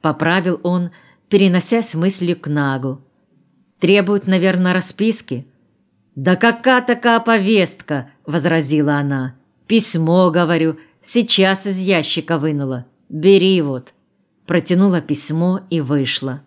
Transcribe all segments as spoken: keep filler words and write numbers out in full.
поправил он, переносясь мыслью к Нагу. «Требуют, наверное, расписки?» «Да какая такая повестка?» — возразила она. «Письмо, говорю, сейчас из ящика вынула. Бери вот». Протянула письмо и вышла.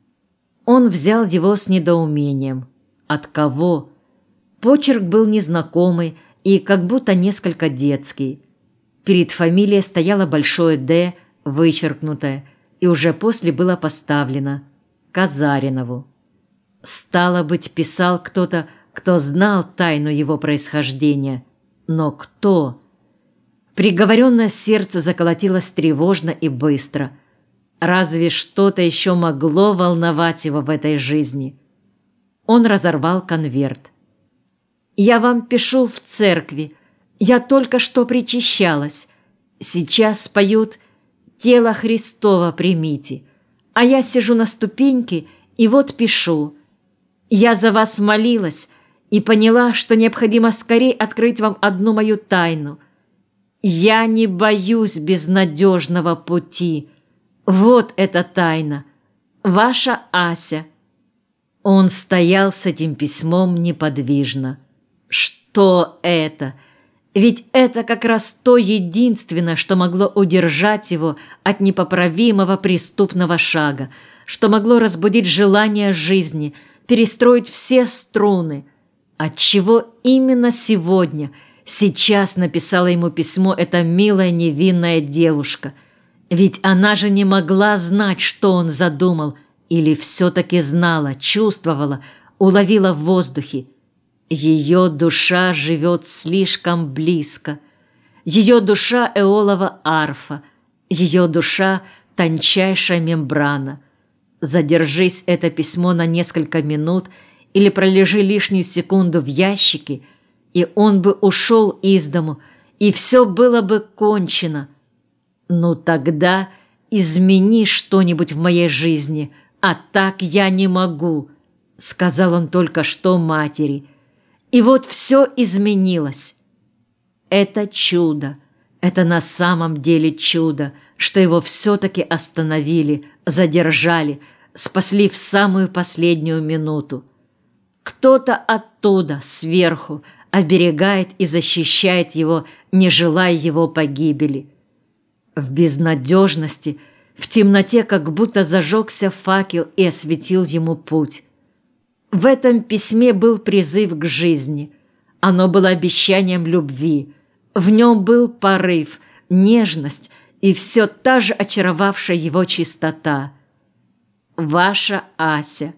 Он взял его с недоумением. От кого? Почерк был незнакомый и как будто несколько детский. Перед фамилией стояло большое «Д», вычеркнутое, и уже после было поставлено «Казаринову». Стало быть, писал кто-то, кто знал тайну его происхождения. Но кто? Приговоренное сердце заколотилось тревожно и быстро. Разве что-то еще могло волновать его в этой жизни? Он разорвал конверт. «Я вам пишу в церкви. Я только что причащалась. Сейчас поют «Тело Христово примите», а я сижу на ступеньке и вот пишу. Я за вас молилась и поняла, что необходимо скорее открыть вам одну мою тайну. Я не боюсь безнадежного пути. Вот эта тайна. Ваша Ася». Он стоял с этим письмом неподвижно. Что это? Ведь это как раз то единственное, что могло удержать его от непоправимого преступного шага, что могло разбудить желание жизни, перестроить все струны. Отчего именно сегодня, сейчас написала ему письмо эта милая невинная девушка? Ведь она же не могла знать, что он задумал, или все-таки знала, чувствовала, уловила в воздухе. Ее душа живет слишком близко. Ее душа — эолова арфа, ее душа — тончайшая мембрана. Задержись это письмо на несколько минут или пролежи лишнюю секунду в ящике, и он бы ушел из дому, и все было бы кончено. Ну тогда измени что-нибудь в моей жизни, а так я не могу, сказал он только что матери. И вот все изменилось. Это чудо, это на самом деле чудо, что его все-таки остановили, задержали, спасли в самую последнюю минуту. Кто-то оттуда, сверху, оберегает и защищает его, не желая его погибели. В безнадежности, в темноте как будто зажегся факел и осветил ему путь. В этом письме был призыв к жизни. Оно было обещанием любви. В нем был порыв, нежность и все та же очаровавшая его чистота. «Ваша Ася».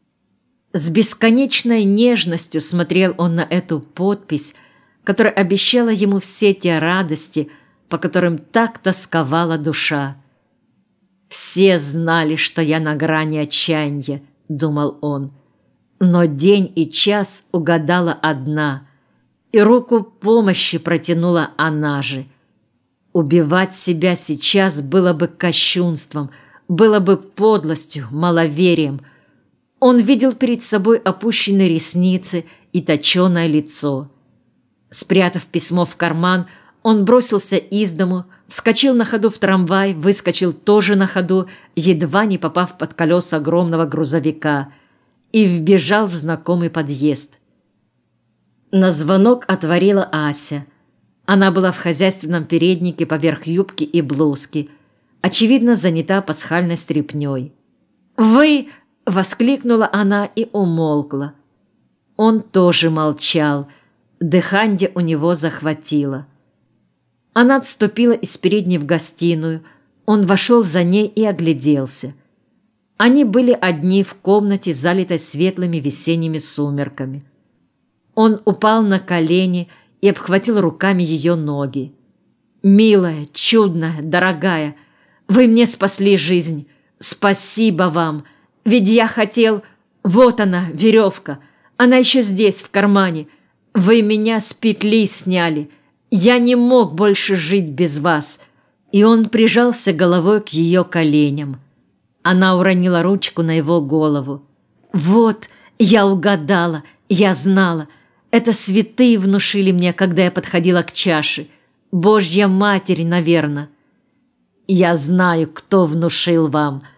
С бесконечной нежностью смотрел он на эту подпись, которая обещала ему все те радости, по которым так тосковала душа. «Все знали, что я на грани отчаяния», — думал он. Но день и час угадала одна, и руку помощи протянула она же. Убивать себя сейчас было бы кощунством, было бы подлостью, маловерием. Он видел перед собой опущенные ресницы и точеное лицо. Спрятав письмо в карман, он бросился из дому, вскочил на ходу в трамвай, выскочил тоже на ходу, едва не попав под колеса огромного грузовика, и вбежал в знакомый подъезд. На звонок отворила Ася. Она была в хозяйственном переднике поверх юбки и блузки, очевидно, занята пасхальной стряпнёй. «Вы!» — воскликнула она и умолкла. Он тоже молчал, дыхание у него захватило. Она отступила из передней в гостиную, он вошел за ней и огляделся. Они были одни в комнате, залитой светлыми весенними сумерками. Он упал на колени и обхватил руками ее ноги. «Милая, чудная, дорогая, вы мне спасли жизнь. Спасибо вам. Ведь я хотел... Вот она, веревка. Она еще здесь, в кармане. Вы меня с петли сняли. Я не мог больше жить без вас». И он прижался головой к ее коленям. Она уронила ручку на его голову. «Вот, я угадала, я знала. Это святые внушили мне, когда я подходила к чаше. Божья Матерь, наверное». Я знаю, кто внушил вам,